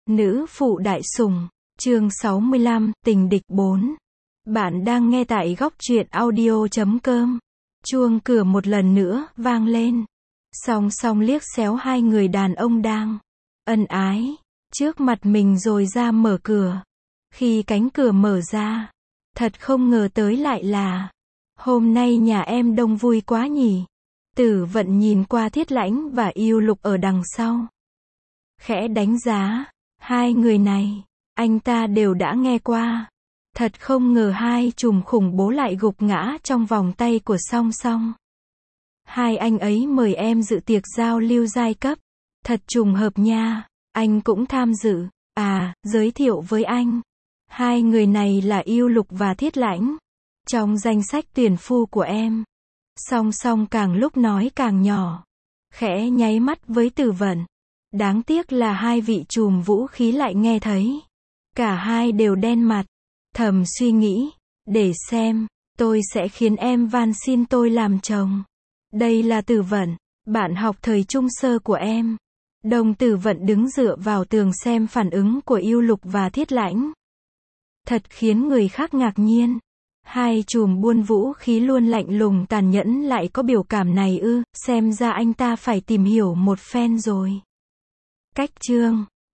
Nữ phụ đại sủng, chương 65, tình địch 4. Bạn đang nghe tại góc truyện audio.com. Chuông cửa một lần nữa vang lên. Song song liếc xéo hai người đàn ông đang ân ái trước mặt mình rồi ra mở cửa. Khi cánh cửa mở ra, thật không ngờ tới lại là hôm nay nhà em đông vui quá nhỉ. Tử Vận nhìn qua Thiết Lãnh và Yêu Lục ở đằng sau, khẽ đánh giá hai người này, anh ta đều đã nghe qua. Thật không ngờ hai trùm khủng bố lại gục ngã trong vòng tay của Song Song. Hai anh ấy mời em dự tiệc giao lưu giai cấp. Thật trùng hợp nha, anh cũng tham dự. À, giới thiệu với anh. Hai người này là Yêu Lục và Thiết Lãnh. Trong danh sách tuyển phu của em. Song Song càng lúc nói càng nhỏ, khẽ nháy mắt với Tử Vận. Đáng tiếc là hai vị trùm vũ khí lại nghe thấy. Cả hai đều đen mặt. Thầm suy nghĩ, để xem, tôi sẽ khiến em van xin tôi làm chồng. Đây là Tử Vận, bạn học thời trung sơ của em. Đồng Tử Vận đứng dựa vào tường xem phản ứng của Yêu Lục và Thiết Lãnh. Thật khiến người khác ngạc nhiên. Hai trùm buôn vũ khí luôn lạnh lùng tàn nhẫn lại có biểu cảm này ư, xem ra anh ta phải tìm hiểu một phen rồi. Cách chương